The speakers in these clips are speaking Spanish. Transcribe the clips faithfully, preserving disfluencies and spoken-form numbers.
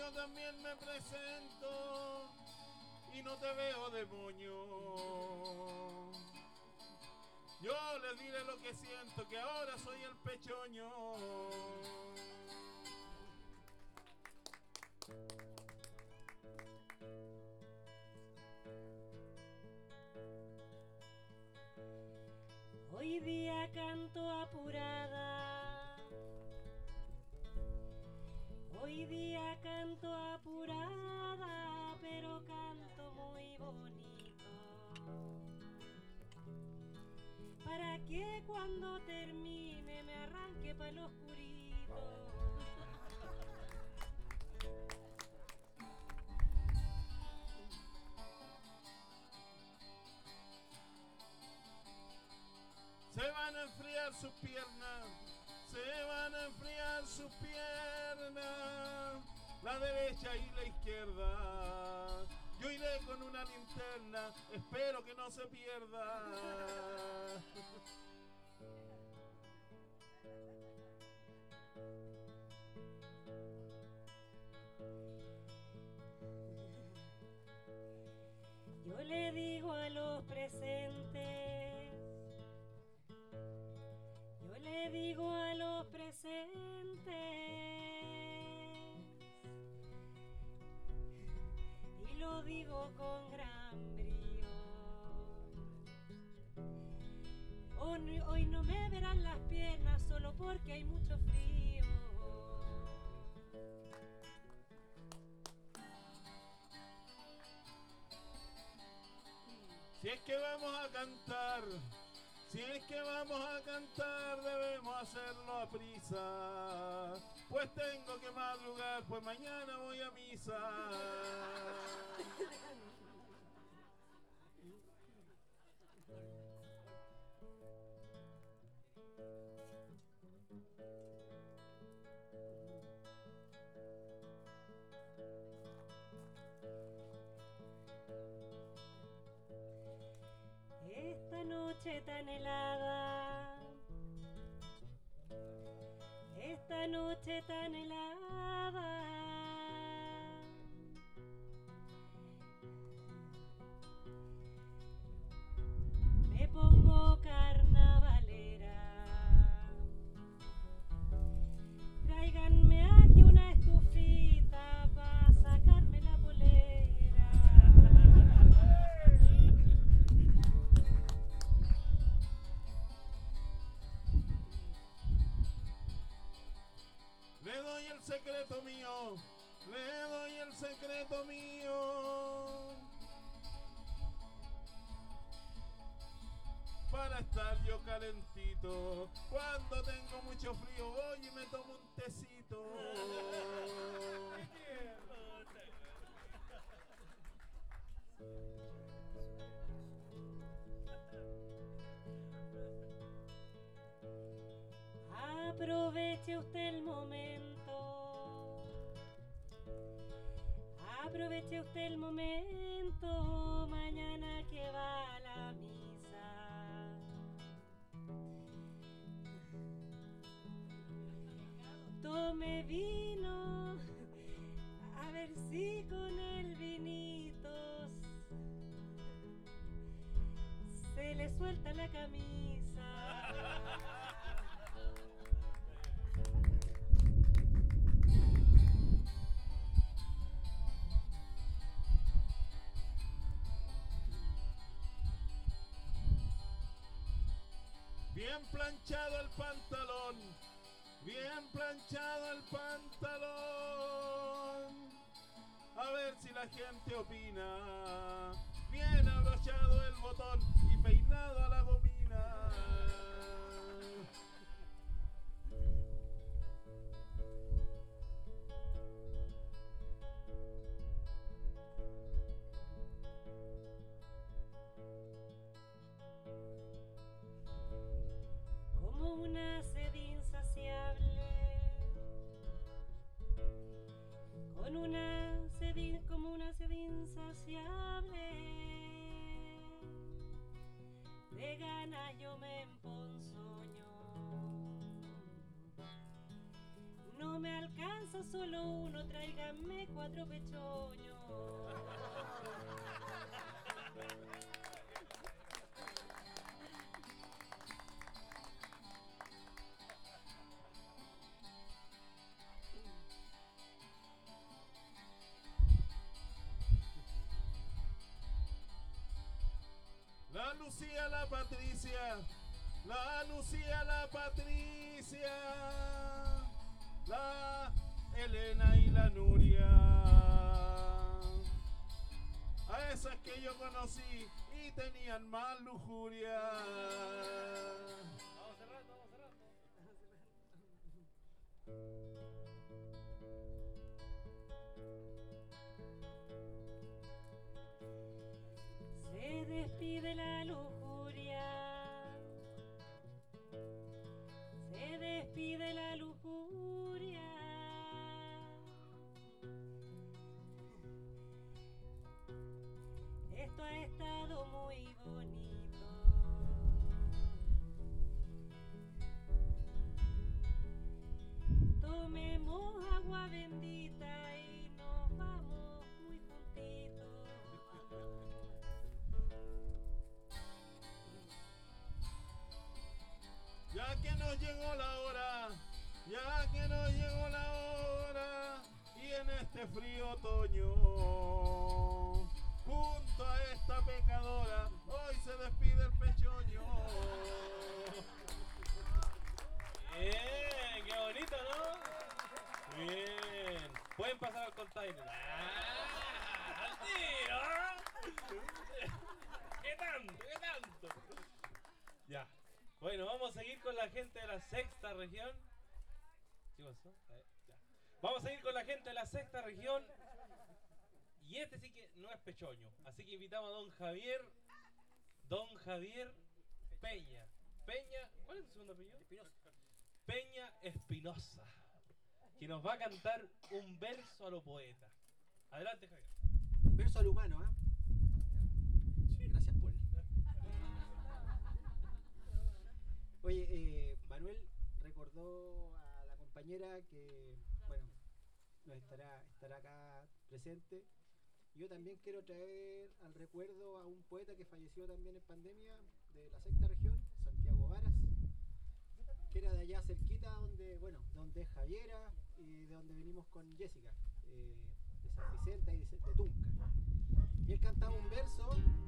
yo también me presento y no te veo de moño. Yo les diré lo que siento, que ahora soy el pechoño. Hoy día canto apurada, hoy día canto apurada, pero canto muy bonito, para que cuando termine me arranque para el oscurito. Se van a enfriar sus piernas, se van a enfriar sus piernas, la derecha y la izquierda. Yo iré con una linterna, espero que no se pierda. Yo le digo a los presentes, yo le digo a los presentes, y lo digo con gran brío. Hoy, hoy no me verán las piernas solo porque hay mucho frío. Si es que vamos a cantar, si es que vamos a cantar, debemos hacerlo a prisa, pues tengo que madrugar, pues mañana voy a misa. Esta noche tan helada, esta noche tan helada, me pongo carnavalera. Tráiganme aquí una estufita para sacarme la polera. Le doy el secreto mío, le doy el secreto mío, para estar yo calentito. Cuando tengo mucho frío voy y me tomo un tecito. Aproveche usted el momento, aproveche usted el momento, mañana que va a la misa. Tome vino, a ver si con el vinito se le suelta la camisa. Bien planchado el pantalón, bien planchado el pantalón, a ver si la gente opina. Bien abrochado el botón y peinado a la gomina. Como una sed insaciable, con una sed, in- como una sed insaciable, de ganas yo me emponzoño. No me alcanza solo uno, tráiganme cuatro pechoños. La Lucía, la Patricia, la Lucía, la Patricia, la Elena y la Nuria. A esas que yo conocí y tenían más lujuria. Vamos cerrando, vamos cerrando. Se despide la lujuria, se despide la lujuria. Esto ha estado muy bonito. Tomemos agua bendita y nos vamos muy juntitos. Ya que nos llegó la hora, ya que nos llegó la hora, y en este frío otoño, junto a esta pecadora, hoy se despide el pechoño. Bien, qué bonito, ¿no? Bien. Pueden pasar al container. ¡Ah! ¡Al tiro! ¿Qué tanto? ¿Qué tanto? Ya. Bueno, vamos a seguir con la gente de la sexta región. ¿Qué pasó? A ver, ya. Vamos a seguir con la gente de la sexta región. Y este sí que no es pechoño. Así que invitamos a don Javier. Don Javier Peña. Peña, ¿cuál es tu segundo apellido? Espinosa. Peña Espinosa. Que nos va a cantar un verso a lo poeta. Adelante, Javier. Verso al humano, ¿ah? ¿eh? Gracias, Paul. Oye, eh, Manuel recordó a la compañera que, bueno, nos estará, estará acá presente. Yo también quiero traer al recuerdo a un poeta que falleció también en pandemia de la sexta región, Santiago Varas, que era de allá cerquita, donde, bueno, donde es Javiera y de donde venimos con Jessica, eh, de San Vicente y de, de Tunca. Y él cantaba un verso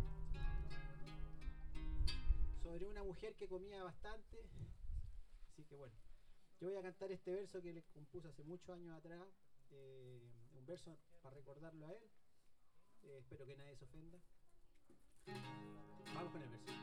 sobre una mujer que comía bastante. Así que bueno, yo voy a cantar este verso que le compuso hace muchos años atrás, eh, un verso para recordarlo a él. Eh, espero que nadie se ofenda. Vamos con el verso.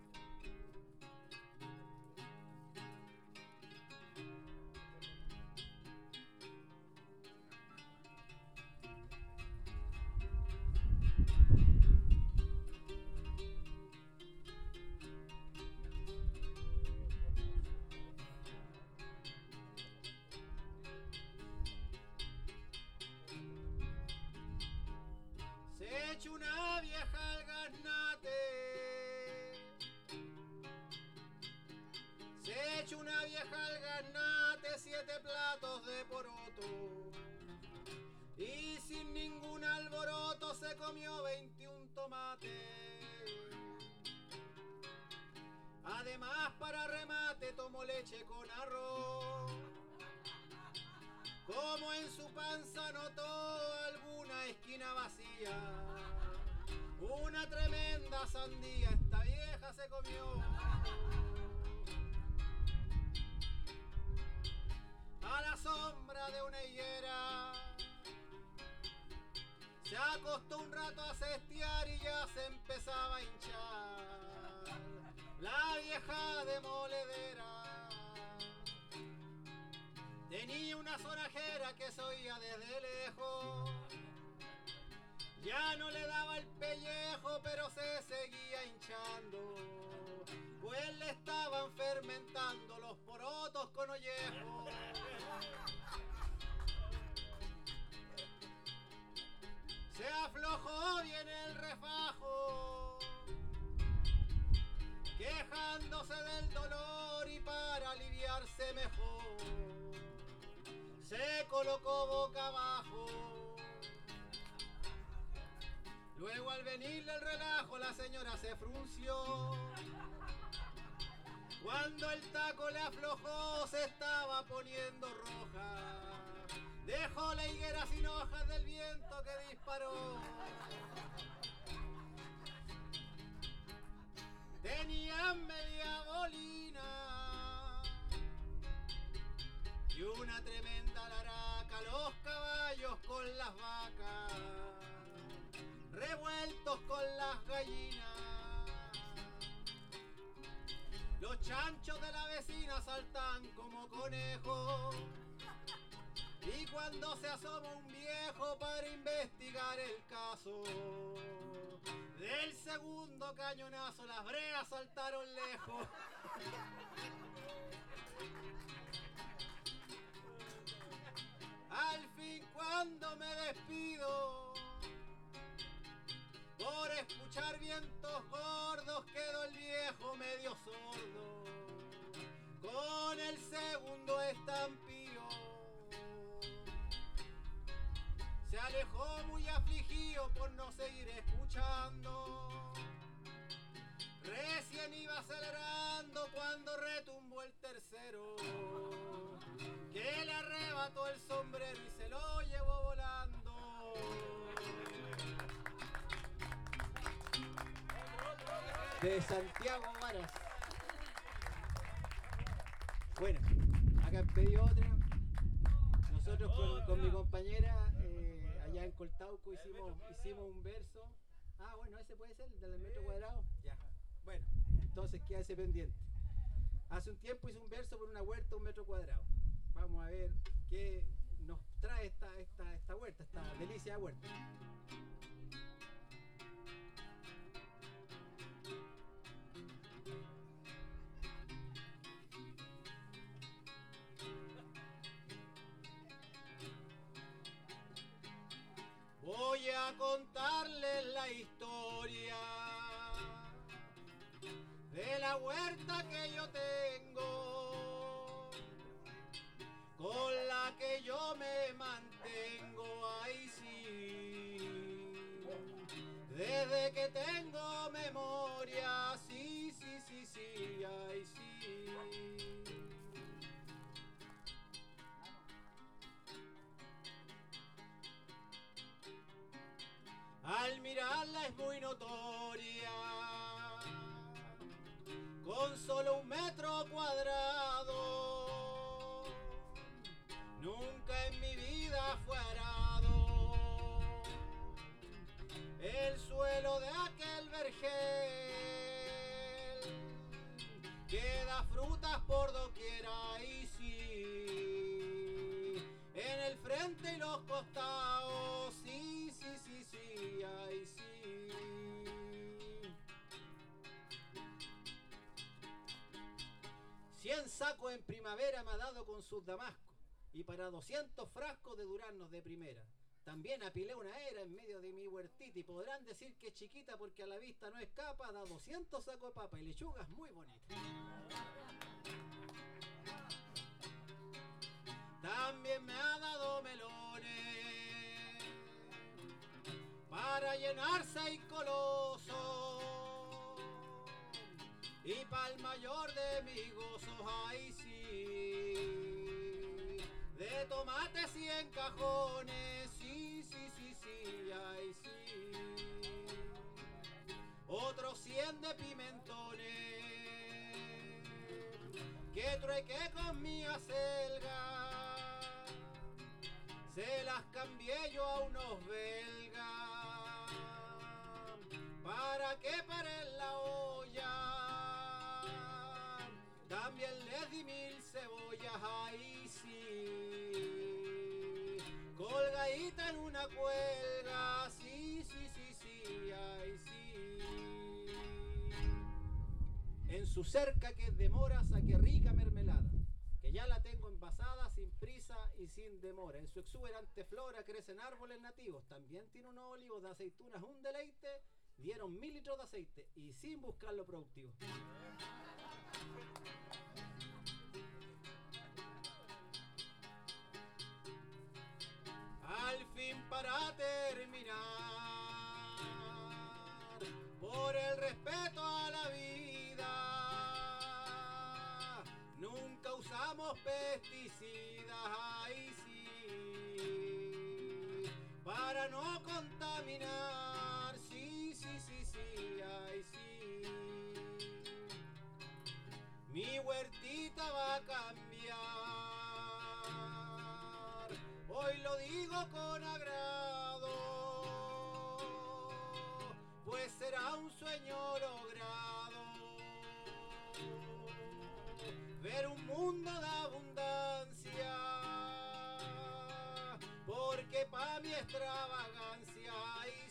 Se echó una vieja al gaznate, se echó una vieja al gaznate, siete platos de poroto, y sin ningún alboroto se comió veintiún tomates. Además, para remate tomó leche con arroz. Como en su panza notó alguna esquina vacía, una tremenda sandía esta vieja se comió. A la sombra de una higuera se acostó un rato a cestear y ya se empezaba a hinchar la vieja demoledera. Tenía una sonajera que se oía desde lejos, ya no le daba el pellejo, pero se seguía hinchando, pues le estaban fermentando los porotos con ollejo. Se aflojó bien el refajo, quejándose del dolor y para aliviarse mejor se se colocó boca abajo. Luego al venirle el relajo la señora se frunció. Cuando el taco le aflojó se estaba poniendo roja. Dejó la higuera sin hojas del viento que disparó. Tenía media bolina y una tremenda laraca, los caballos con las vacas, revueltos con las gallinas. Los chanchos de la vecina saltan como conejos. Y cuando se asoma un viejo para investigar el caso, del segundo cañonazo las breas saltaron lejos. Al fin cuando me despido, por escuchar vientos gordos quedó el viejo medio sordo, con el segundo estampío. Se alejó muy afligido por no seguir escuchando. Recién iba acelerando cuando retumbó el tercero, que le arrebató el sombrero y se lo llevó volando. De Santiago Varas. Bueno, acá pedí otra. Nosotros con, con mi compañera eh, allá en Coltauco hicimos, hicimos un verso. Ah, bueno, ese puede ser, el del metro cuadrado. Ya. Bueno, entonces queda ese pendiente. Hace un tiempo hice un verso por una huerta, un metro cuadrado. Vamos a ver qué nos trae esta, esta, esta huerta, esta delicia de huerta. Voy a contarles la historia de la huerta que yo tengo, con la que yo me mantengo, ay sí, desde que tengo memoria, sí, sí, sí, sí, ay sí. Al mirarla es muy notoria, con solo un metro cuadrado, nunca en mi vida fue arado el suelo de aquel vergel, que da frutas por doquiera y sí, en el frente y los costados, sí, sí, sí, sí, ay sí. Cien sacos en primavera me ha dado con sus damascos, y para doscientos frascos de duraznos de primera. También apilé una era en medio de mi huertita, y podrán decir que es chiquita porque a la vista no escapa, da doscientos sacos de papa y lechugas muy bonitas. También me ha dado melones para llenar seis colosos, y pa'l mayor de mis gozos, ay sí, de tomates cien cajones, sí, sí, sí, sí, ay sí, otros cien de pimentones, que truequé con mi acelga, se las cambié yo a unos belgas, para que paren la olla. También les di mil cebollas, ahí sí, colgadita en una cuelga, sí, sí, sí, sí, ahí sí. En su cerca que es de mora saqué rica mermelada, que ya la tengo envasada sin prisa y sin demora. En su exuberante flora crecen árboles nativos, también tiene unos olivos de aceitunas, un deleite, dieron mil litros de aceite y sin buscar lo productivo. para terminar, por el respeto a la vida, nunca usamos pesticidas, ay sí, para no contaminar, sí, sí, sí, sí, ay sí. Mi huertita va a cambiar, hoy lo digo con agrado, pues será un sueño logrado, ver un mundo de abundancia, porque pa' mi extravagancia, ay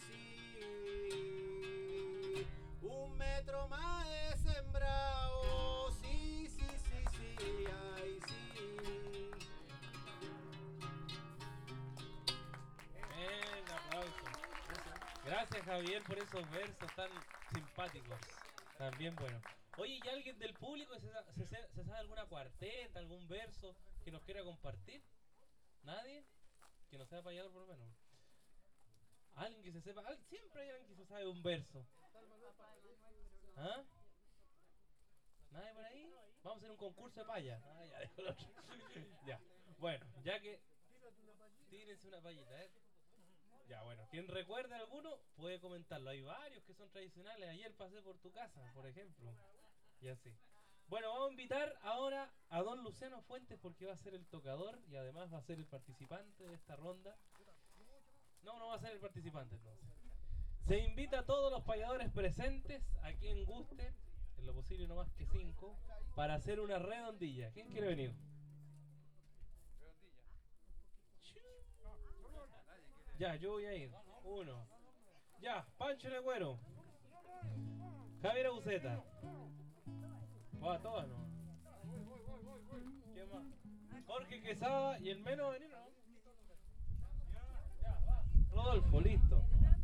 sí, un metro más he sembrado, sí, sí, sí, sí, ay sí. Bien, aplauso. Gracias, Javier, por esos versos tan simpáticos. También bueno. Oye, ¿y alguien del público se, sa- se, se- se sabe alguna cuarteta, algún verso que nos quiera compartir? ¿Nadie? Que no sea payador por lo menos. Alguien que se sepa, al- siempre hay alguien que se sabe un verso. ¿Ah? ¿Nadie por ahí? Vamos a hacer un concurso de paya. Ah, ya, dejo el otro. Ya. Bueno, ya que. Tírense una payita, ¿eh? Ya, bueno. Quien recuerde alguno puede comentarlo. Hay varios que son tradicionales. Ayer pasé por tu casa, por ejemplo. Y así. Bueno, vamos a invitar ahora a don Luciano Fuentes porque va a ser el tocador y además va a ser el participante de esta ronda. No, no va a ser el participante entonces. Se invita a todos los payadores presentes, a quien guste, en lo posible no más que cinco, para hacer una redondilla. ¿Quién quiere venir? Ya, yo voy a ir. Uno. Ya, Pancho Legüero. Javier Buceta. Va a todas, ¿no? ¿Quién más? Jorge Quesada y el menos venir, ¿no? Ya, va. Rodolfo, listo.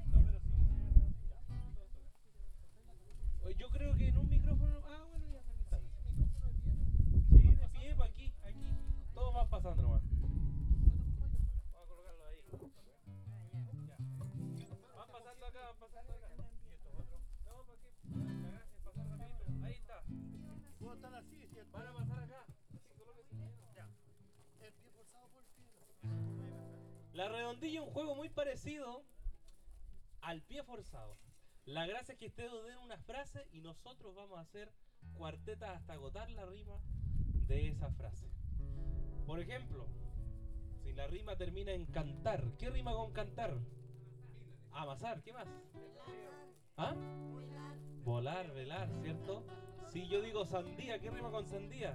Oye, yo creo que en un micrófono. Ah, bueno, ya está distancia. Sí, de pie, pa' aquí, aquí. Todos van pasando nomás. Vamos a colocarlo ahí. Ya. Van pasando acá, van pasando acá. No, ¿para qué? Gracias, pasar rapidito. Ahí está. ¿Puedo estar así, cierto? Van a pasar acá. Así, colóquense. Ya. El pie forzado por el pie. La redondilla es un juego muy parecido al pie forzado. La gracia es que ustedes den una frase y nosotros vamos a hacer cuartetas hasta agotar la rima de esa frase. Por ejemplo, si la rima termina en cantar, ¿qué rima con cantar? Amasar, ¿qué más? ¿Ah? Volar, velar, ¿cierto? Si yo digo sandía, ¿qué rima con sandía?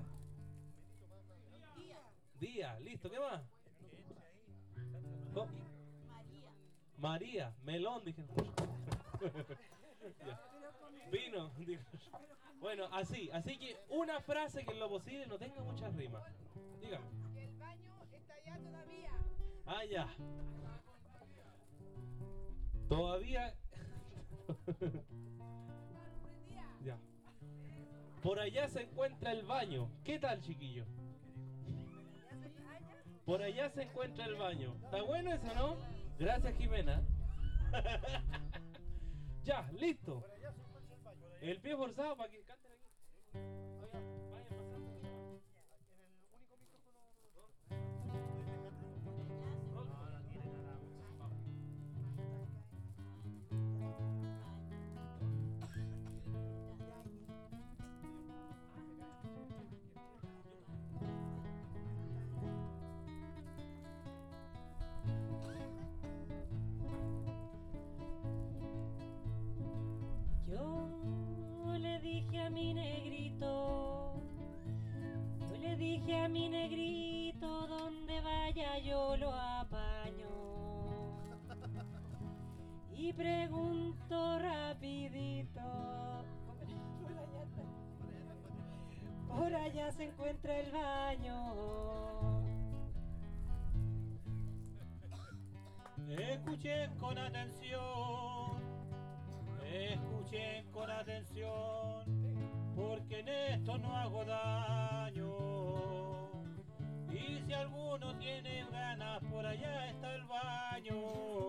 Día, listo, ¿qué más? ¿Cómo? María, melón, dije. Ya. Vino, dijo. Bueno, así, así que una frase que en lo posible no tenga muchas rimas. Dígame. Que el baño está allá todavía. Ah, ya. Todavía. Ya. Por allá se encuentra el baño. ¿Qué tal, chiquillo? Por allá se encuentra el baño. ¿Está bueno eso, no? Gracias, Jimena. Ya, listo. El pie forzado para que canten aquí. Oigan, vayan pasando. Yo le dije a mi negrito, yo le dije a mi negrito, donde vaya yo lo apaño. Y pregunto rapidito, por allá se encuentra el baño. Escuchen con atención, escuchen con atención, porque en esto no hago daño. Y si alguno tiene ganas, por allá está el baño.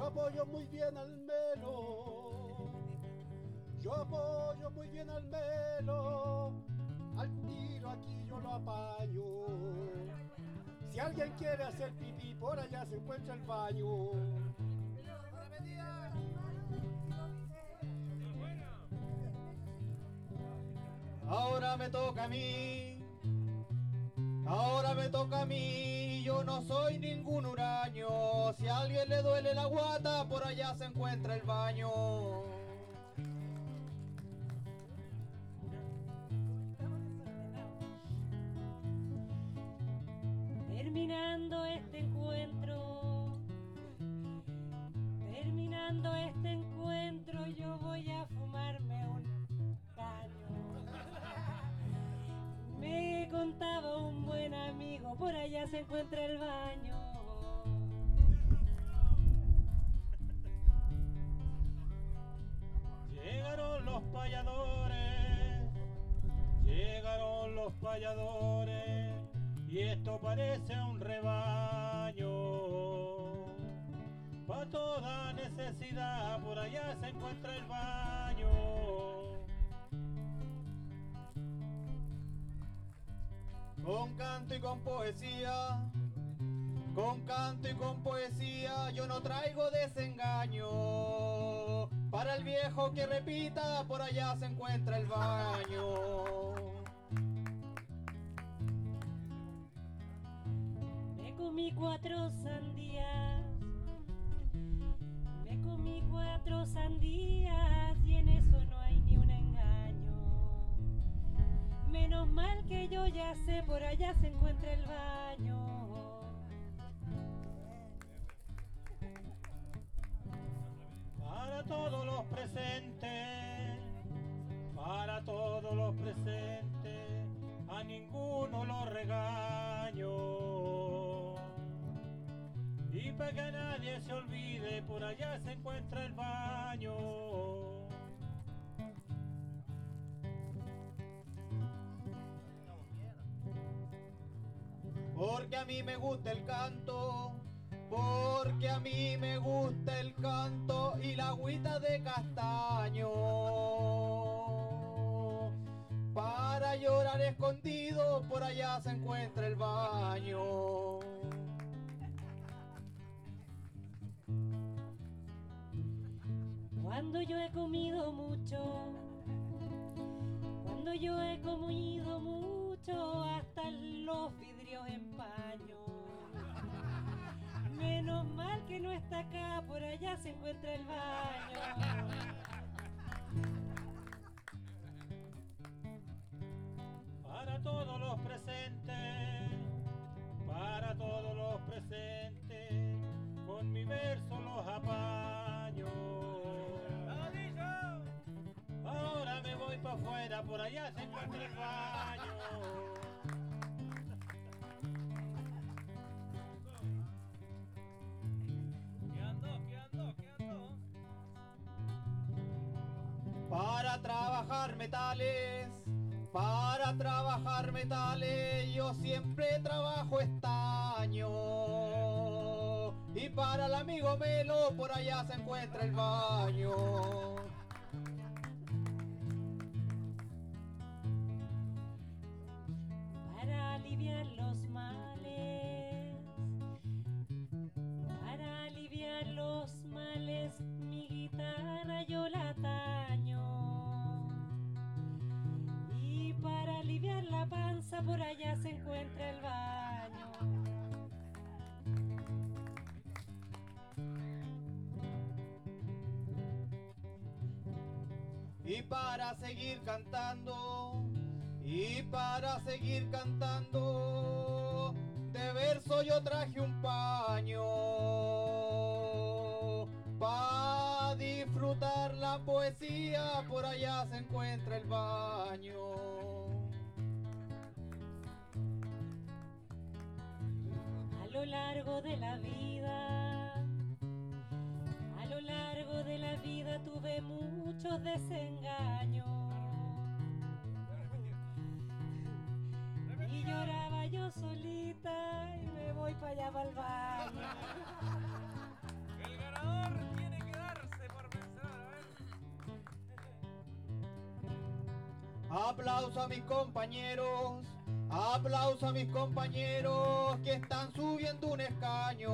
Yo apoyo muy bien al Melo. Yo apoyo muy bien al Melo. Al tiro aquí yo lo apaño. Si alguien quiere hacer pipí, por allá se encuentra el baño. Ahora me toca a mí. Ahora me toca a mí, yo no soy ningún huraño. Si a alguien le duele la guata, por allá se encuentra el baño. Terminando este encuentro, terminando este encuentro, yo voy a fumarme un caño. Me contaba un buen amigo, por allá se encuentra el baño. Llegaron los payadores, llegaron los payadores, y esto parece un rebaño. Pa' toda necesidad, por allá se encuentra el baño. Con canto y con poesía, con canto y con poesía, yo no traigo desengaño. Para el viejo que repita, por allá se encuentra el baño. Me comí cuatro sandías, me comí cuatro sandías y en eso no hay ni un engaño. Menos mal que yo ya sé, por allá se encuentra el baño. Para todos los presentes, para todos los presentes, a ninguno lo regaño. Y para que nadie se olvide, por allá se encuentra el baño. Porque a mí me gusta el canto, porque a mí me gusta el canto y la agüita de castaño. Para llorar escondido, por allá se encuentra el baño. Cuando yo he comido mucho, cuando yo he comido mucho, hasta los vidrios empaño. Menos mal que no está acá, por allá se encuentra el baño. Para todos los presentes, para todos los presentes, con mi verso los apaño. Ahora me voy para afuera, por allá se encuentra el baño. Para trabajar metales, para trabajar metales, yo siempre trabajo estaño. Y para el amigo Melo, por allá se encuentra el baño. Para aliviar los males, para aliviar los males, mi guitarra yo la taño. Y para aliviar la panza, por allá se encuentra el baño. Y para seguir cantando, y para seguir cantando, de verso yo traje un paño. Pa' disfrutar la poesía, por allá se encuentra el baño. A lo largo de la vida, a lo largo de la vida tuve muchos desengaños. Y lloraba yo solita y me voy para allá para el baño. ¡El ganador! Aplauso a mis compañeros, aplauso a mis compañeros que están subiendo un escaño.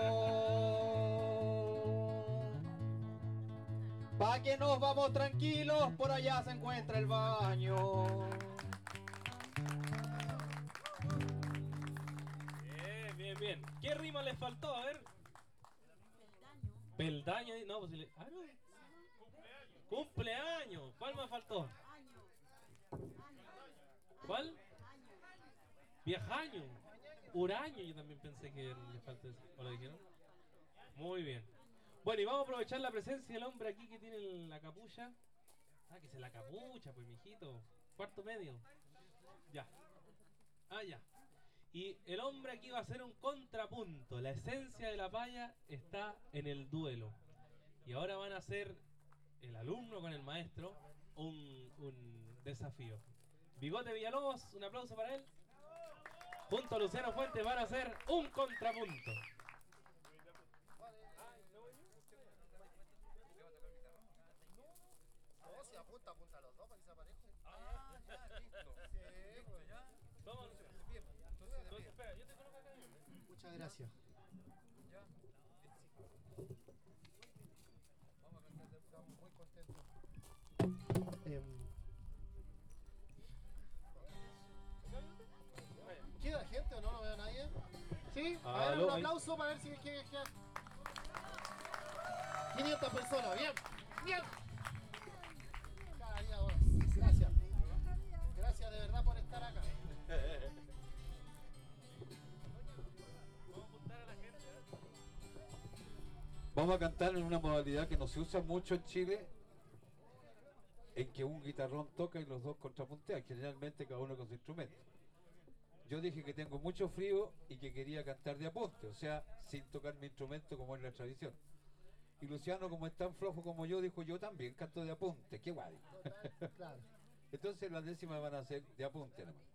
Pa' que nos vamos tranquilos, por allá se encuentra el baño. Bien, bien, bien. ¿Qué rima les faltó? A ver. Peldaño. No, pues si le... Ah, no. Cumpleaños. ¿Cuál me faltó? ¿Cuál? Viajaño. Uraño, yo también pensé que le falta eso. ¿O lo dijeron? Muy bien. Bueno, y vamos a aprovechar la presencia del hombre aquí que tiene la capucha. Sáquese la capucha, pues, mijito. Cuarto medio. Ya. Ah, ya. Y el hombre aquí va a hacer un contrapunto. La esencia de la paya está en el duelo. Y ahora van a hacer el alumno con el maestro un, un desafío. Bigote Villalobos, un aplauso para él. Junto a Luciano Fuentes van a hacer un contrapunto. Muchas gracias. Em, ¿Queda gente o no? No veo a nadie. ¿Sí? A ver, Aló, un ahí. aplauso para ver si que, que... quinientas personas, bien, bien. Cada día más. Gracias. Gracias de verdad por estar acá. Vamos a cantar en una modalidad que no se usa mucho en Chile, en que un guitarrón toca y los dos contrapuntean, generalmente cada uno con su instrumento. Yo dije que tengo mucho frío y que quería cantar de apunte, o sea, sin tocar mi instrumento como es la tradición. Y Luciano, como es tan flojo como yo, dijo, yo también canto de apunte, qué guay. Claro. Entonces las décimas van a ser de apunte nomás.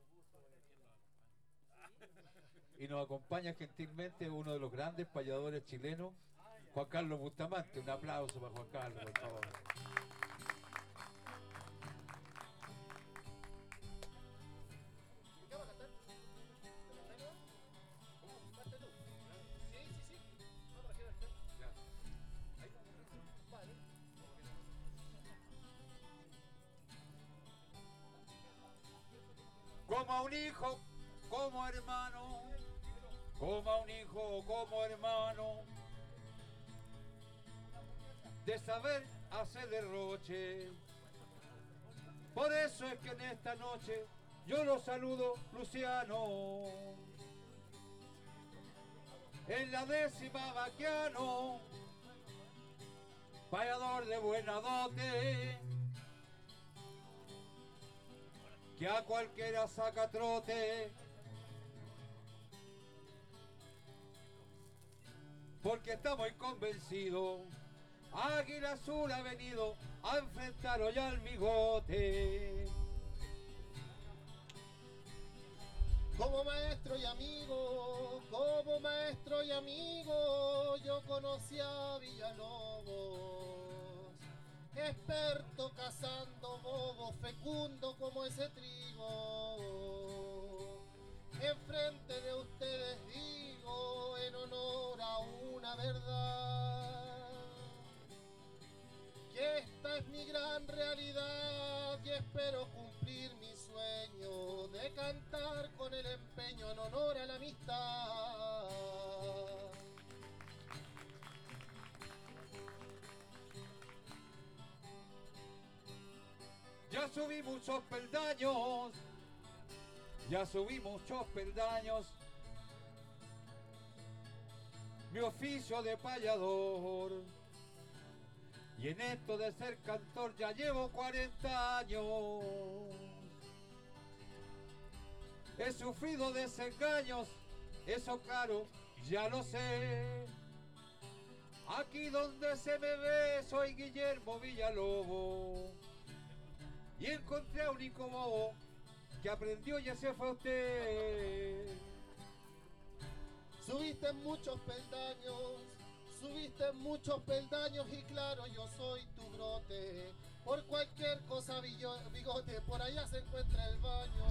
Y nos acompaña gentilmente uno de los grandes payadores chilenos, Juan Carlos Bustamante. Un aplauso para Juan Carlos, por favor. ¿Qué va a cantar? ¿Te cantáis nomás? ¿Cómo? ¿Cantaste tú? Sí, sí, sí. No, para qué cantar. Vale. Como a un hijo, como hermano, como a un hijo, como hermano, de saber hacer derroche. Por eso es que en esta noche yo lo saludo, Luciano. En la décima vaquiano, payador de buena dote, que a cualquiera saca trote, porque estamos convencidos, Águila Azul ha venido a enfrentar hoy al migote. Como maestro y amigo, como maestro y amigo, yo conocí a Villalobos, experto cazando bobos, fecundo como ese trigo. Enfrente de ustedes digo, en honor a una verdad, que esta es mi gran realidad y espero cumplir mi sueño de cantar con el empeño en honor a la amistad. Ya subí muchos peldaños, ya subí muchos peldaños, mi oficio de payador. Y en esto de ser cantor ya llevo cuarenta años. He sufrido desengaños, eso claro, ya lo sé. Aquí donde se me ve soy Guillermo Villalobos. Y encontré a un único bobo que aprendió y ese fue usted. Subiste muchos peldaños, subiste muchos peldaños y claro yo soy tu brote. Por cualquier cosa, billo- bigote, por allá se encuentra el baño.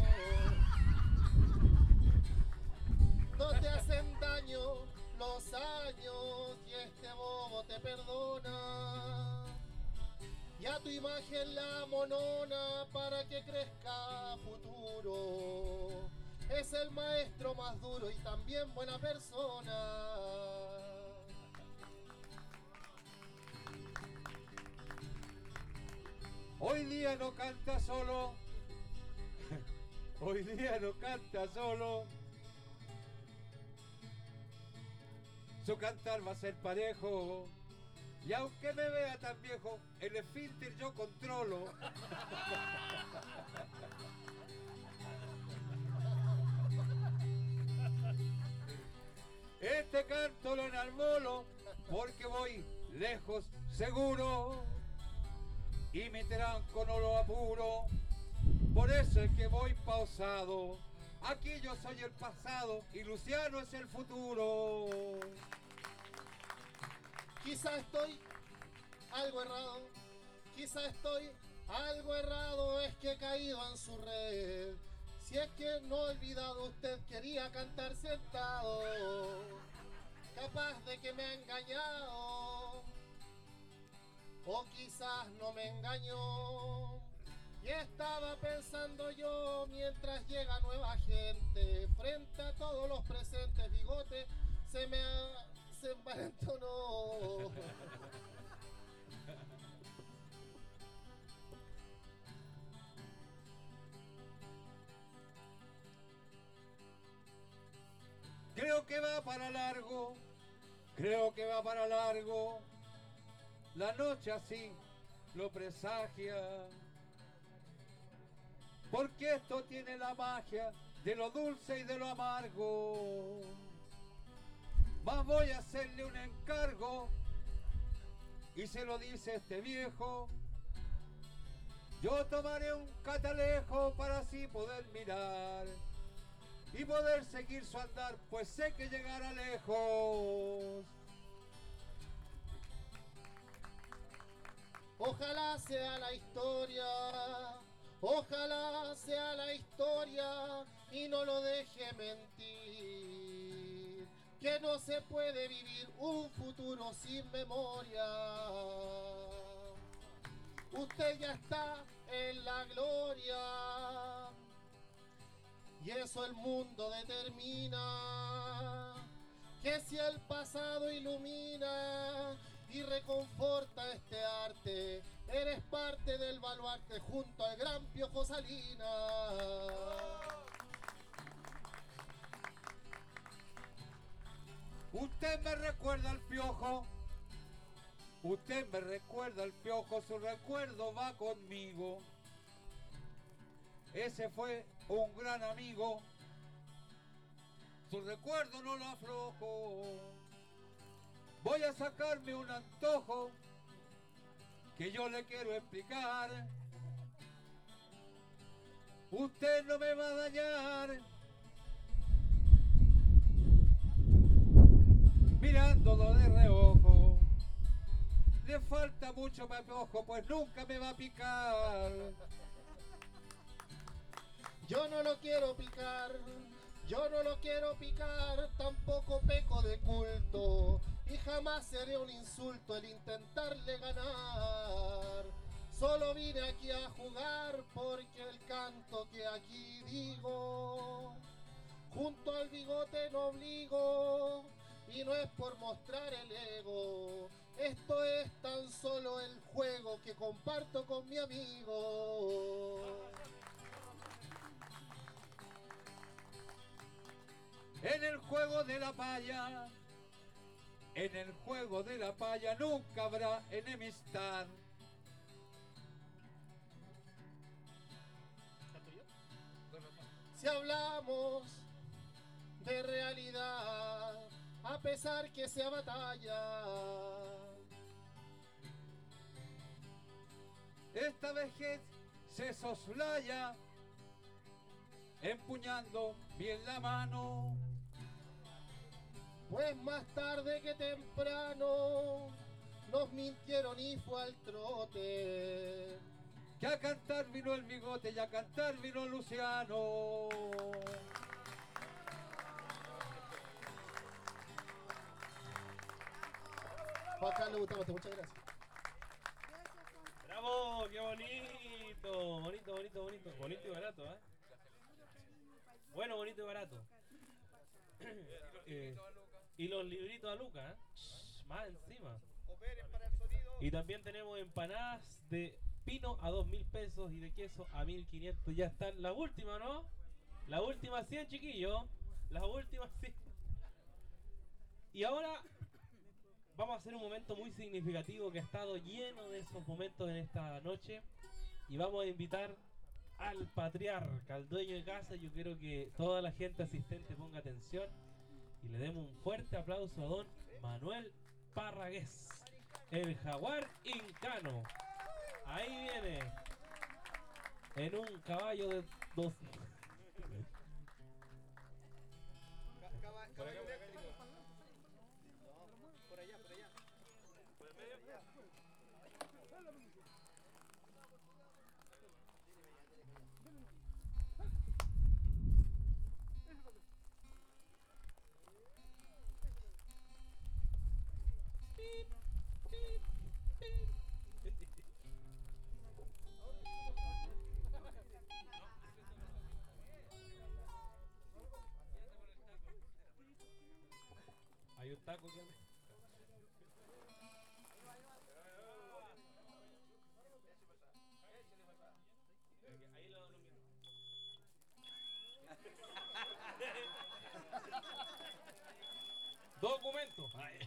No te hacen daño los años y este bobo te perdona. Y a tu imagen la monona para que crezca a futuro. Es el maestro más duro y también buena persona. Hoy día no canta solo, hoy día no canta solo. Su cantar va a ser parejo. Y aunque me vea tan viejo, el esfínter yo controlo. Este canto lo enarmolo porque voy lejos seguro. Y mi tranco no lo apuro, por eso es que voy pausado. Aquí yo soy el pasado y Luciano es el futuro. Quizá estoy algo errado, quizá estoy algo errado, es que he caído en su red. Si es que no he olvidado, usted quería cantar sentado, capaz de que me ha engañado. O quizás no me engañó. Y estaba pensando yo mientras llega nueva gente. Frente a todos los presentes, bigote se me ha, se envalentonó. Creo que va para largo, creo que va para largo. La noche así lo presagia, porque esto tiene la magia de lo dulce y de lo amargo. Más voy a hacerle un encargo, y se lo dice este viejo. Yo tomaré un catalejo para así poder mirar y poder seguir su andar, pues sé que llegará lejos. Ojalá sea la historia, ojalá sea la historia y no lo deje mentir, que no se puede vivir un futuro sin memoria. Usted ya está en la gloria y eso el mundo determina, que si el pasado ilumina y reconforta este arte, eres parte del baluarte junto al gran Piojo Salinas. Usted me recuerda al Piojo, usted me recuerda al Piojo, su recuerdo va conmigo. Ese fue un gran amigo, su recuerdo no lo aflojo. Voy a sacarme un antojo que yo le quiero explicar. Usted no me va a dañar mirándolo de reojo. Le falta mucho más ojo, pues nunca me va a picar. Yo no lo quiero picar, yo no lo quiero picar, tampoco peco de culto. Y jamás seré un insulto el intentarle ganar. Solo vine aquí a jugar porque el canto que aquí digo junto al bigote no obligo. Y no es por mostrar el ego, esto es tan solo el juego que comparto con mi amigo. En el juego de la paya, en el juego de la paya nunca habrá enemistad. Si hablamos de realidad, a pesar que sea batalla, esta vejez se soslaya, empuñando bien la mano. pues más tarde que temprano nos mintieron y fue al trote. Que a cantar vino el bigote y a cantar vino Luciano. Juan Carlos Bustamante, muchas gracias. ¡Bravo! ¡Qué bonito! Bonito, bonito, bonito. Bonito y barato, ¿eh? Bueno, bonito y barato. Eh, y los libritos a Luca, ¿eh? Más encima. Operen para el sonido. Y también tenemos empanadas de pino a dos mil pesos y de queso a mil quinientos. Ya están las últimas, ¿no? La última cien, chiquillos. Las últimas cien. Y ahora vamos a hacer un momento muy significativo que ha estado lleno de esos momentos en esta noche. Y vamos a invitar al patriarca, al dueño de casa. Yo quiero que toda la gente asistente ponga atención y le demos un fuerte aplauso a don Manuel Parragués, el jaguar incano. Ahí viene, en un caballo de dos. Por allá, por allá. Por allá, por allá. ¿Por el medio? Hay un taco que anda. Ahí lo lo mismo. Documento. Ay.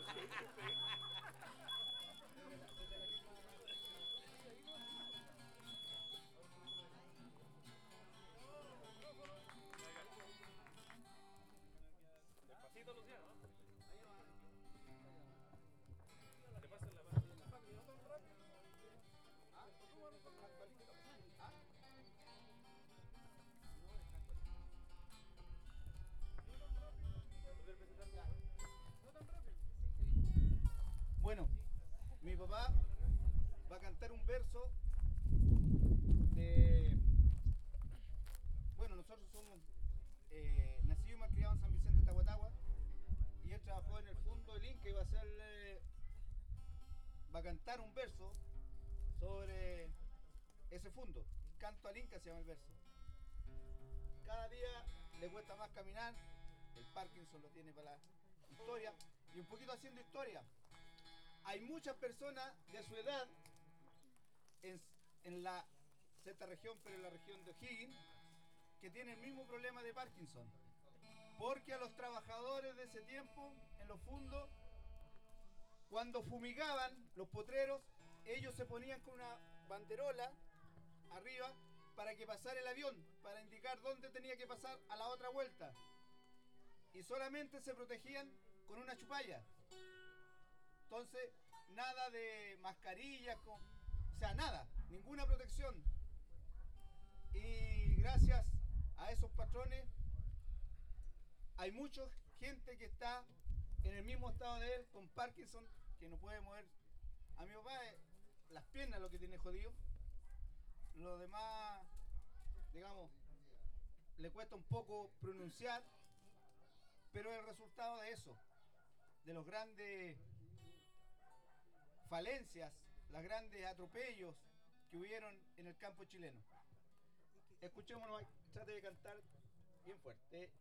Despacito, Luciano. Te pasan la mano. Bueno, mi papá va a cantar un verso de... Bueno, nosotros somos eh, nacidos y más criados en San Vicente de Tahuatahua, y él trabajó en el fondo del Inca y va a hacerle... va a cantar un verso sobre ese fondo. Canto al Inca se llama el verso. Cada día le cuesta más caminar, el Parkinson lo tiene para la historia, y un poquito haciendo historia. Hay muchas personas de su edad en, en la sexta región, pero en la región de O'Higgins, que tienen el mismo problema de Parkinson. Porque a los trabajadores de ese tiempo, en los fundos, cuando fumigaban los potreros, ellos se ponían con una banderola arriba para que pasara el avión, para indicar dónde tenía que pasar a la otra vuelta. Y solamente se protegían con una chupalla. Entonces, nada de mascarillas, con, o sea, nada, ninguna protección. Y gracias a esos patrones, hay mucha gente que está en el mismo estado de él, con Parkinson, que no puede mover. A mi papá, eh, las piernas lo que tiene jodido. Lo demás, digamos, le cuesta un poco pronunciar, pero es el resultado de eso, de los grandes falencias, los grandes atropellos que hubieron en el campo chileno. Escuchémonos, trate de cantar bien fuerte.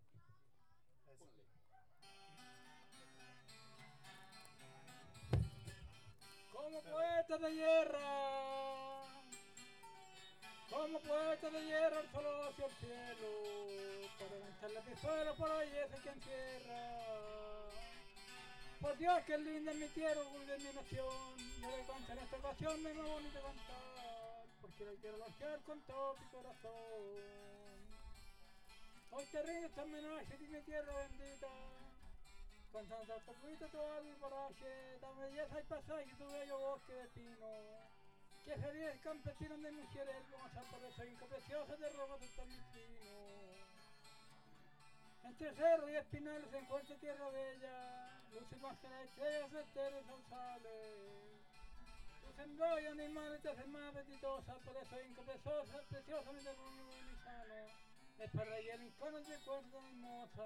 Como poeta de guerra, como poeta de guerra, el solo hacia el cielo, para vencer la pistola por ahí ese que encierra. Por Dios que linda es mi tierra, orgullo de mi nación, yo le canto en esta ocasión, me me bonito cantar, porque le quiero elogiar con todo mi corazón. Hoy te rindo este homenaje de mi tierra bendita, con tanta poquita todo el paraje, da belleza y pasaje, tu bello bosque de pino. Que sería el campesino de mujeres, vamos a por esa inca preciosa de robo de tan fino. Entre cerro y espinal se encuentra tierra bella, luce más que las estrellas, esteros y sausales. Tu sembrado y animales te hacen más apetitosa, por eso inca preciosa, preciosa mi terruño buenizano. Es para ella el incano te encuentra tan hermosa.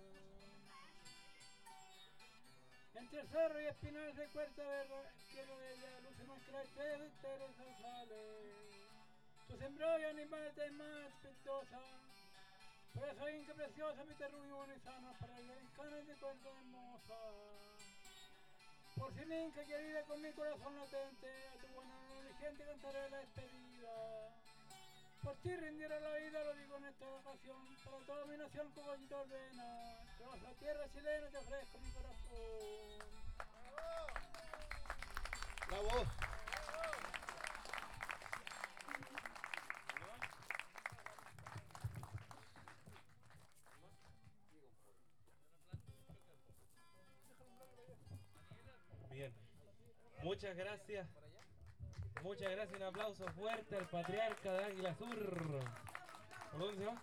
Entre cerro y espinal se encuentra verra- tierra bella, luce más que las estrellas, esteros y sausales. Tu sembrado y animales te hacen más apetitosa. Por eso inca preciosa, mi terruño bonizano, para el incano te cuento hermosa. Por fin inca querida, con mi corazón latente, a tu buena gente cantaré la despedida. Por ti rindiera la vida, lo digo en esta ocasión, para toda mi nación como yo te ordena. Tras la tierra chilena te ofrezco mi corazón. Bravo. Bien. Muchas gracias. Muchas gracias. Un aplauso fuerte al patriarca de Águila Sur. ¿Por dónde se va?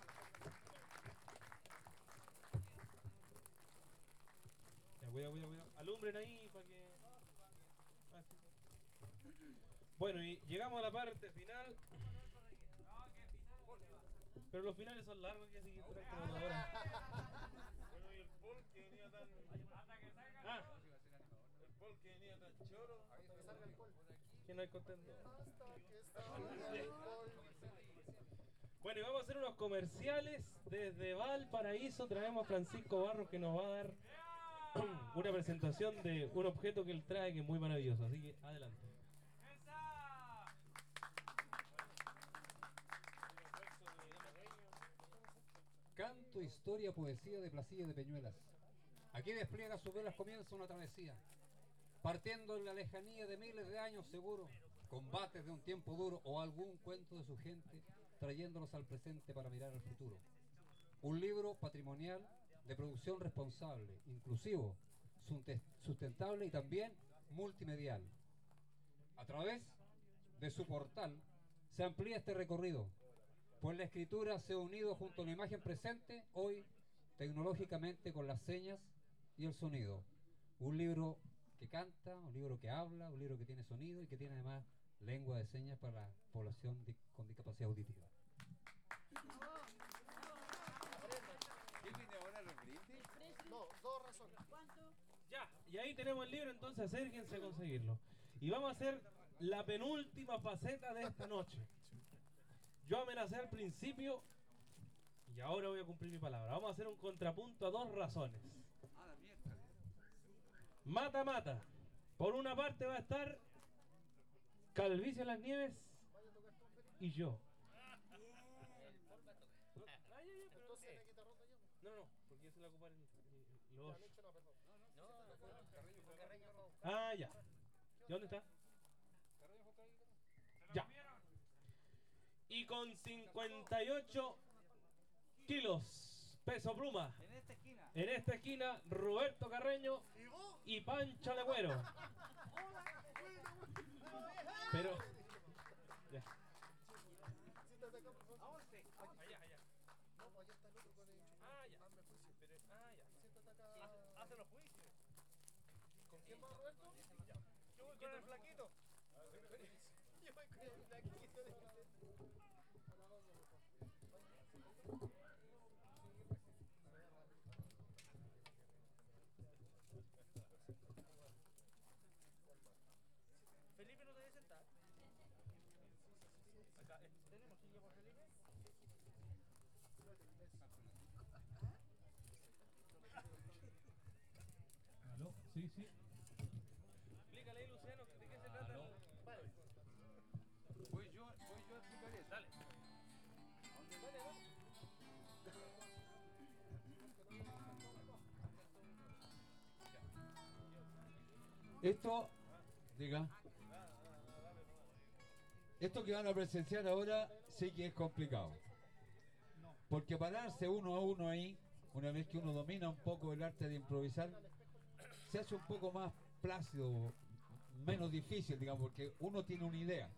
Ya, cuidado, cuidado, cuidado. Alumbren ahí para que... Bueno, y llegamos a la parte final. Pero los finales son largos, que seguir por esta hora. Bueno, y el Paul que venía tan. Ah, El Paul que venía tan choro. que no hay contento. Bueno, y vamos a hacer unos comerciales. Desde Valparaíso traemos a Francisco Barros, que nos va a dar una presentación de un objeto que él trae que es muy maravilloso. Así que adelante. Canto, historia, poesía de Placilla de Peñuelas. Aquí despliega sus velas, comienza una travesía. Partiendo en la lejanía de miles de años seguro, combates de un tiempo duro o algún cuento de su gente, trayéndolos al presente para mirar al futuro. Un libro patrimonial de producción responsable, inclusivo, sunte- sustentable y también multimedial. A través de su portal se amplía este recorrido, pues la escritura se ha unido junto a la imagen presente, hoy tecnológicamente con las señas y el sonido. Un libro que canta, un libro que habla, un libro que tiene sonido y que tiene además lengua de señas para la población di- con discapacidad auditiva. ¿Quién viene ahora a los brindis? No, dos razones. Ya, y ahí tenemos el libro, entonces acérquense a conseguirlo. Y vamos a hacer la penúltima faceta de esta noche. Yo amenacé al principio y ahora voy a cumplir mi palabra. Vamos a hacer un contrapunto a dos razones. Ah, la mierda. Mata, mata. Por una parte va a estar Calvicio en las Nieves y yo. No, no, porque yo se la ocupar el, el- los... Ah, ya. ¿Y dónde está? Ya. Y con cincuenta y ocho kilos, peso pluma. En esta esquina. En esta esquina, Roberto Carreño y Pancho Legüero. Pero... Ya. ¿A once? Allá, allá. Ah, ya. Pero, ah, ya. Hace- Hace los juicios. ¿Con quién va Roberto? Yo voy con el flaquito. Yo voy con el flaquito. Felipe, ¿no te debes sentar? Acá, eh, ¿tenemos silla por Felipe? ¿Aló? Sí, sí. Explícale ahí, Luciano, ¿de qué se trata? Vale. Voy yo, voy yo a explicar eso. Dale. Dale, vamos. Esto, diga. Esto que van a presenciar ahora sí que es complicado. Porque pararse uno a uno ahí, una vez que uno domina un poco el arte de improvisar, se hace un poco más plácido, menos difícil, digamos, porque uno tiene una idea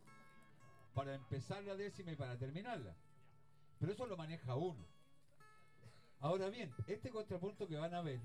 para empezar la décima y para terminarla. Pero eso lo maneja uno. Ahora bien, este contrapunto que van a ver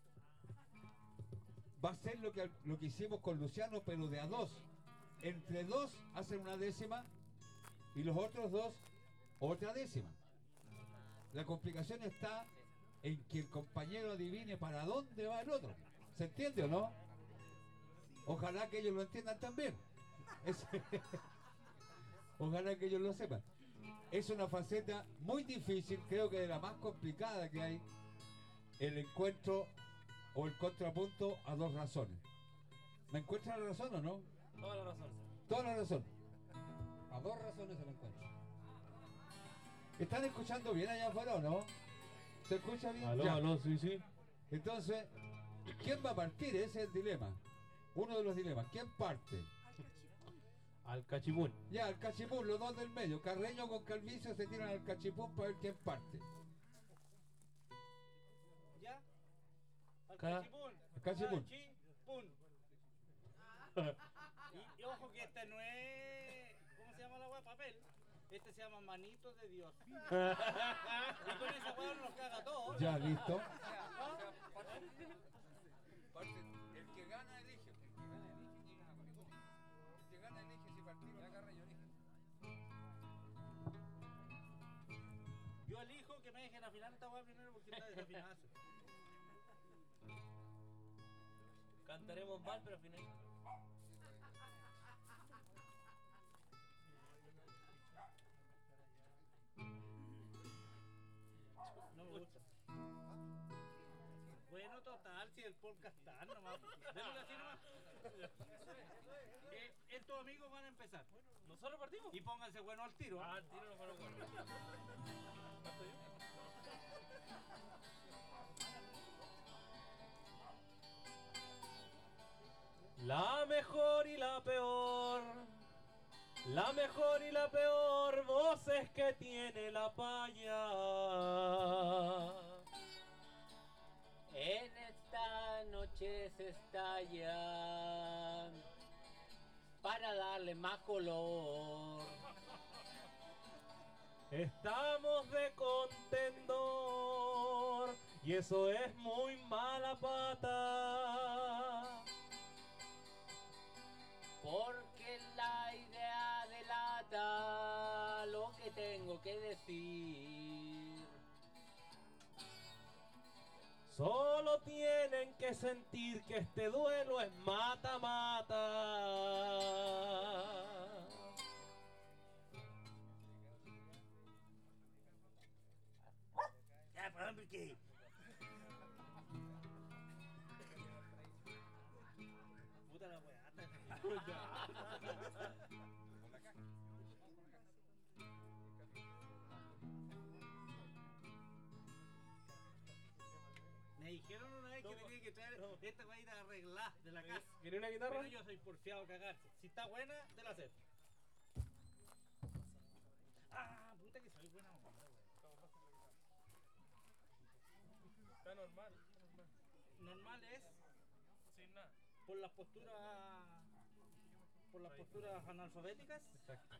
va a ser lo que, lo que hicimos con Luciano, pero de a dos. Entre dos hacen una décima y los otros dos otra décima. La complicación está en que el compañero adivine para dónde va el otro. ¿Se entiende o no? Ojalá que ellos lo entiendan también. Es- Ojalá que ellos lo sepan. Es una faceta muy difícil, creo que de la más complicada que hay, el encuentro o el contrapunto a dos razones. ¿Me encuentran la razón o no? Toda la razón. Toda la razón. A dos razones el encuentro. ¿Están escuchando bien allá afuera o no? ¿Se escucha bien? Aló, Ya. aló, sí, sí. Entonces, ¿quién va a partir? Ese es el dilema. Uno de los dilemas. ¿Quién parte? Al cachipún. Ya, el cachipún, los dos del medio. Carreño con Calvicio se tiran al cachipún para ver quién parte. ¿Ya? Al Ca- cachipún. al cachipún. Cachipún. Y, y ojo que este no es. ¿Cómo se llama la weá? Papel. Este se llama Manitos de Dios. Y con esa weá nos caga todo. Ya, listo. El que gana elige. El que gana elige si partir o Carreño elige. Yo elijo que me dejen afinar esta weá primero porque está desafinada. Cantaremos mal, pero al final. No me gusta. Bueno, total, si el podcast está nomás. Démosle así nomás. Eh, estos amigos van a empezar. ¿Nosotros partimos? Y pónganse bueno al tiro. Ah, tiro no fueron buenos. La mejor y la peor, la mejor y la peor voces que tiene la paya. En esta noche se estalla para darle más color. Estamos de contendor y eso es muy mala pata. Porque la idea delata lo que tengo que decir. Solo tienen que sentir que este duelo es mata-mata. Ya, por ejemplo, que. Puta la weá. Me dijeron una vez que tenía que traer esta weá arreglada de la casa. ¿Quieres una guitarra? Pero yo soy porfiado a cagarse. Si está buena, te la acepto. Ah, puta que soy buena onda, weón. Está normal. Normal es Sin nada. por las posturas por las posturas analfabéticas. Exacto.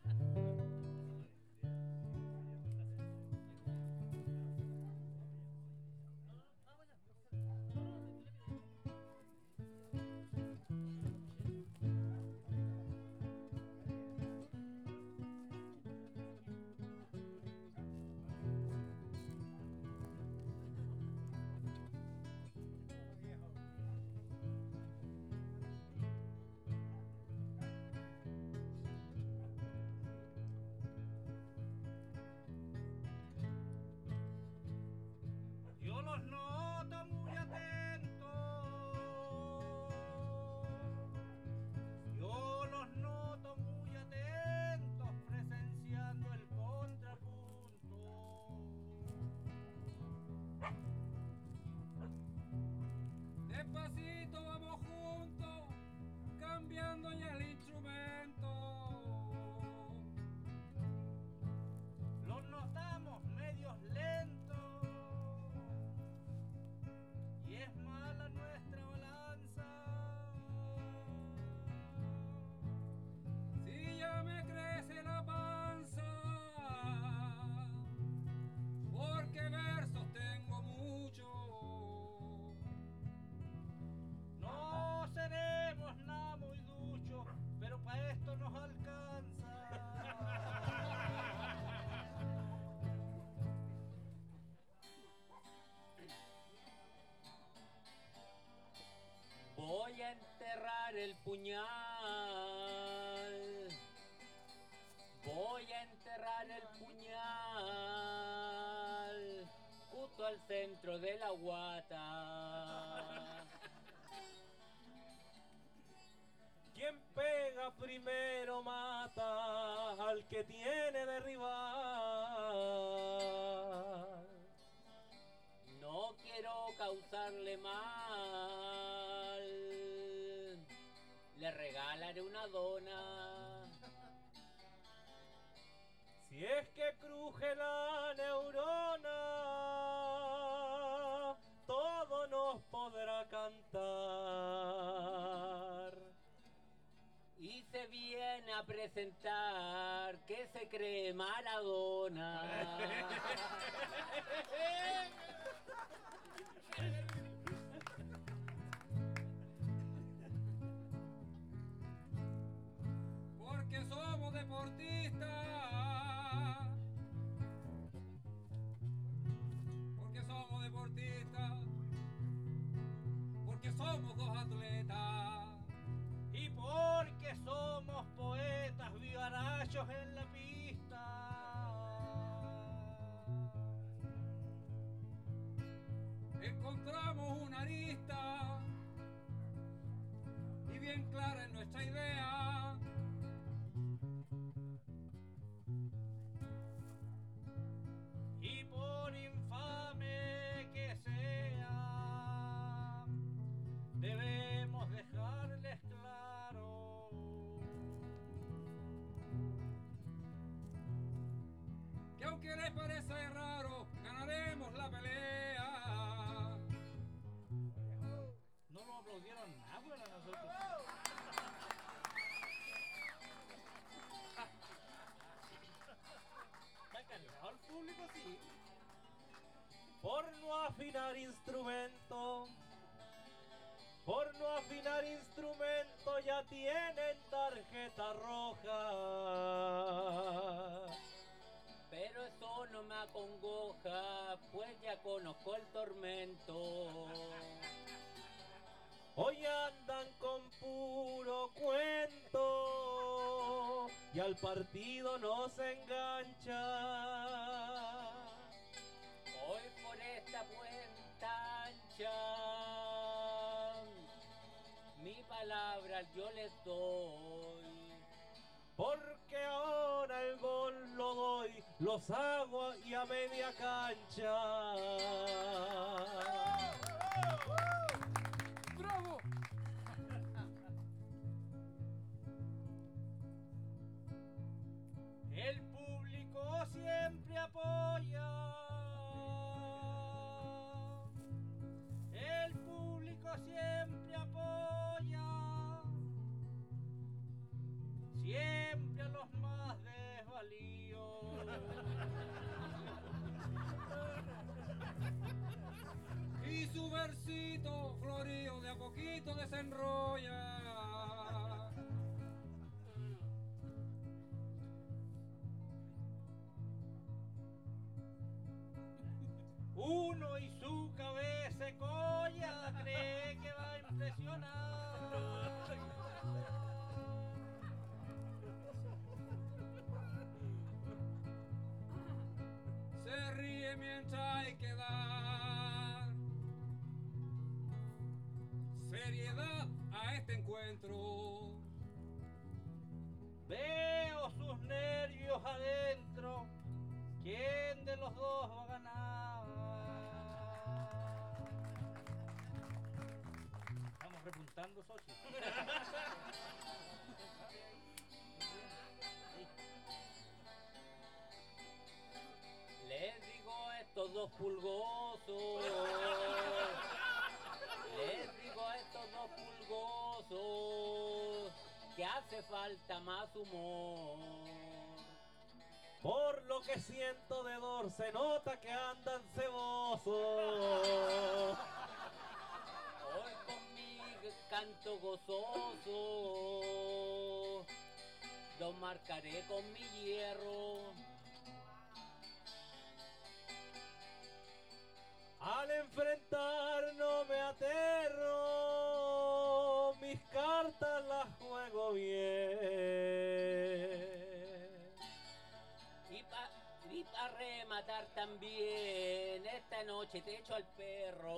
el puñal. Voy a enterrar el puñal justo al centro de la guata. Quien pega primero mata al que tiene de rival. No quiero causarle mal, le regalaré una dona. Si es que cruje la neurona, todo nos podrá cantar. Y se viene a presentar que se cree Maradona. Porque somos deportistas. Porque somos deportistas. Porque somos dos atletas. Y porque somos poetas vivarachos en la pista. Encontramos una arista y bien clara en nuestra idea. Y por infame que sea, debemos dejarles claro Que aunque les parece raro, ganaremos la pelea. no nos aplaudieron nada a nosotros. Está cargado el público, sí. Por no afinar instrumento, por no afinar instrumento ya tienen tarjeta roja. Pero eso no me acongoja, pues ya conozco el tormento. Hoy andan con puro cuento y al partido no se engancha. Hoy por esta puerta ancha, mi palabra yo les doy. Porque ahora el gol lo doy, los hago y a media cancha. ¡Bravo! El público siempre apoya. El público siempre apoya. Siempre a los más desvalidos. Y su versito florido de a poquito desenrolla. Uno y su cabeza colla cree que va a impresionar. Se ríe mientras hay que dar seriedad a este encuentro. Veo sus nervios adentro. ¿Quién de los dos va a ganar? Estamos repuntando, socio. Les digo a estos dos pulgosos, les digo a estos dos pulgosos que hace falta más humor. Por lo que siento de dor se nota que andan cebosos. Hoy con mi canto gozoso los marcaré con mi hierro. Al enfrentar no me aterro, mis cartas también. Esta noche te echo al perro.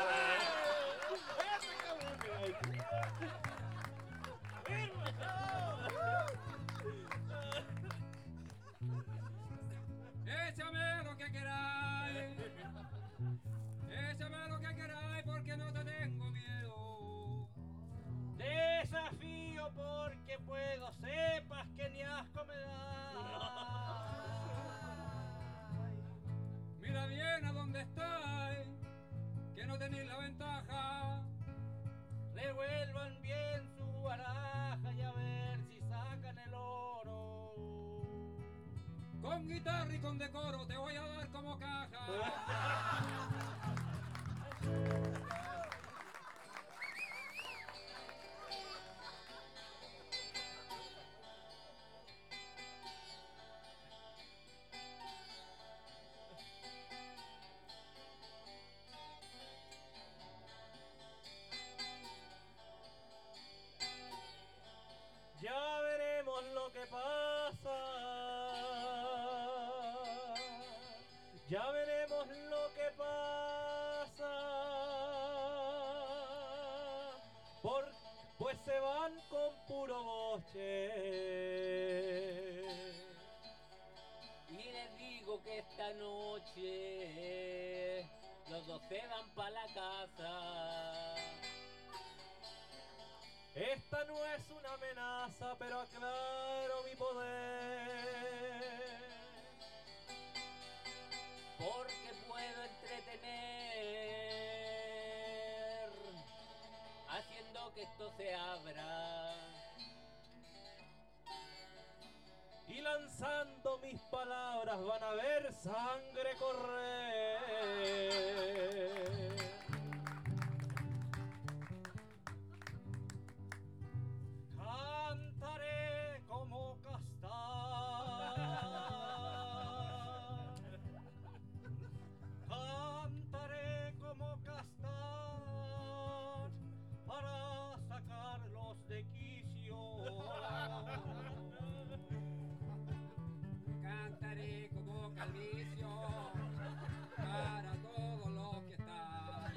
Échame lo que queráis. Échame lo que queráis porque no te tengo miedo. Desafío porque puedo, sepas que ni asco me da. Mira bien a dónde estáis, que no tenéis la ventaja. Revuelvan bien su baraja y a ver si sacan el oro. Con guitarra y con decoro te voy a dar como caja. Ya veremos lo que pasa. Ya veremos lo que pasa. Por, pues se van con puro boche. Y les digo que esta noche los dos se van pa' la casa. Esta no es una amenaza, pero aclaro mi poder. Porque puedo entretener haciendo que esto se abra. Y lanzando mis palabras van a ver sangre correr. Cantaré como castar. Cantaré como castar para sacarlos de quicio. Cantaré como calvicio para todos los que están.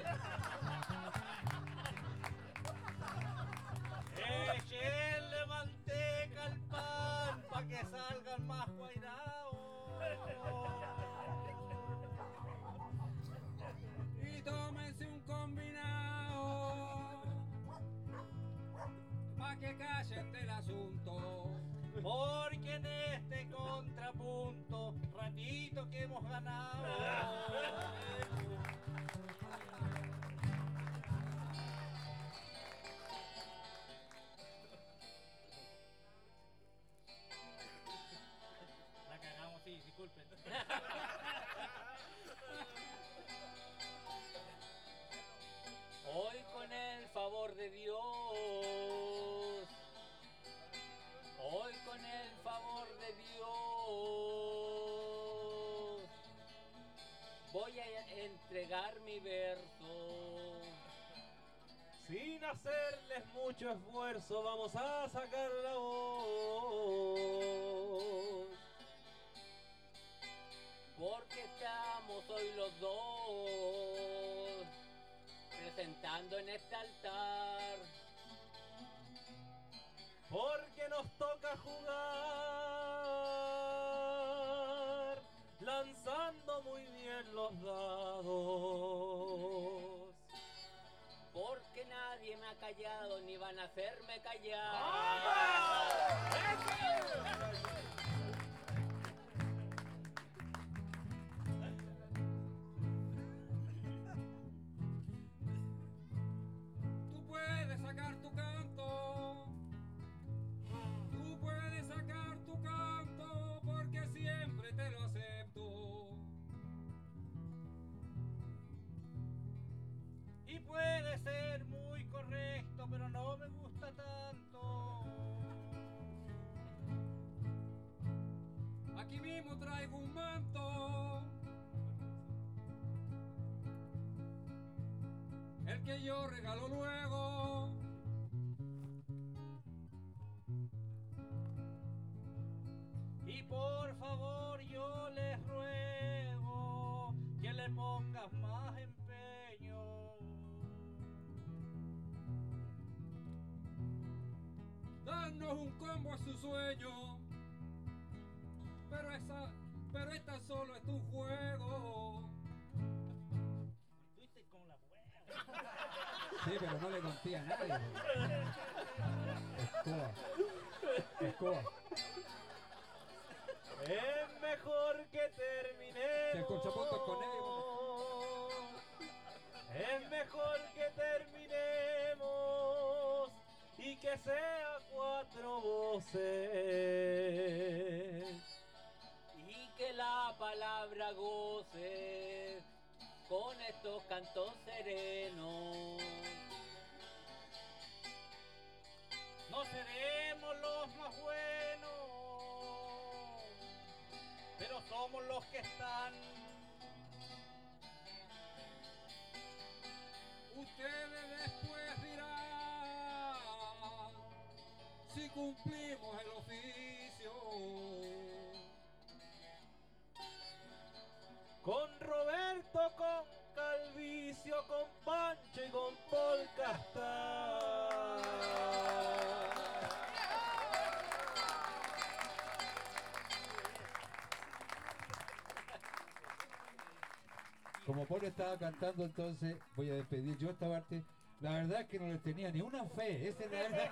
Échenle manteca al pan pa' que salgan más guairados. Y tómense un combinado pa' que callen del asunto. Porque en este contrapunto, ratito que hemos ganado. La cagamos, sí, disculpen. Hoy con el favor de Dios, hoy con el favor de Dios, voy a entregar mi verso. Sin hacerles mucho esfuerzo, vamos a sacar la voz. Porque estamos hoy los dos presentando en este altar. Porque nos toca jugar, lanzando muy bien los dados. Porque nadie me ha callado ni van a hacerme callar. Tú puedes sacar tu canto, tú puedes sacar tu canto porque siempre te lo acepto. Y puede ser muy correcto, pero no me gusta tanto. Aquí mismo traigo un manto, el que yo regalo luego. Y por favor yo les ruego le pongas más empeño. Danos un combo a su sueño, pero esa, pero esta solo es tu juego. Fuiste con la hueá. Sí, pero no le conté a nadie. Escoba. Escoba. Es mejor que terminemos. Si el conchapunto es con él. Es mejor que terminemos y que sea cuatro voces. Y que la palabra goce con estos cantos serenos. No seremos los más buenos, pero somos los que están. Ustedes después dirán si cumplimos el oficio. Con Roberto, con Calvicio, con Pancho y con Polcastar. Como Polo estaba cantando, entonces voy a despedir yo esta parte. La verdad es que no les tenía ni una fe, esa es la verdad.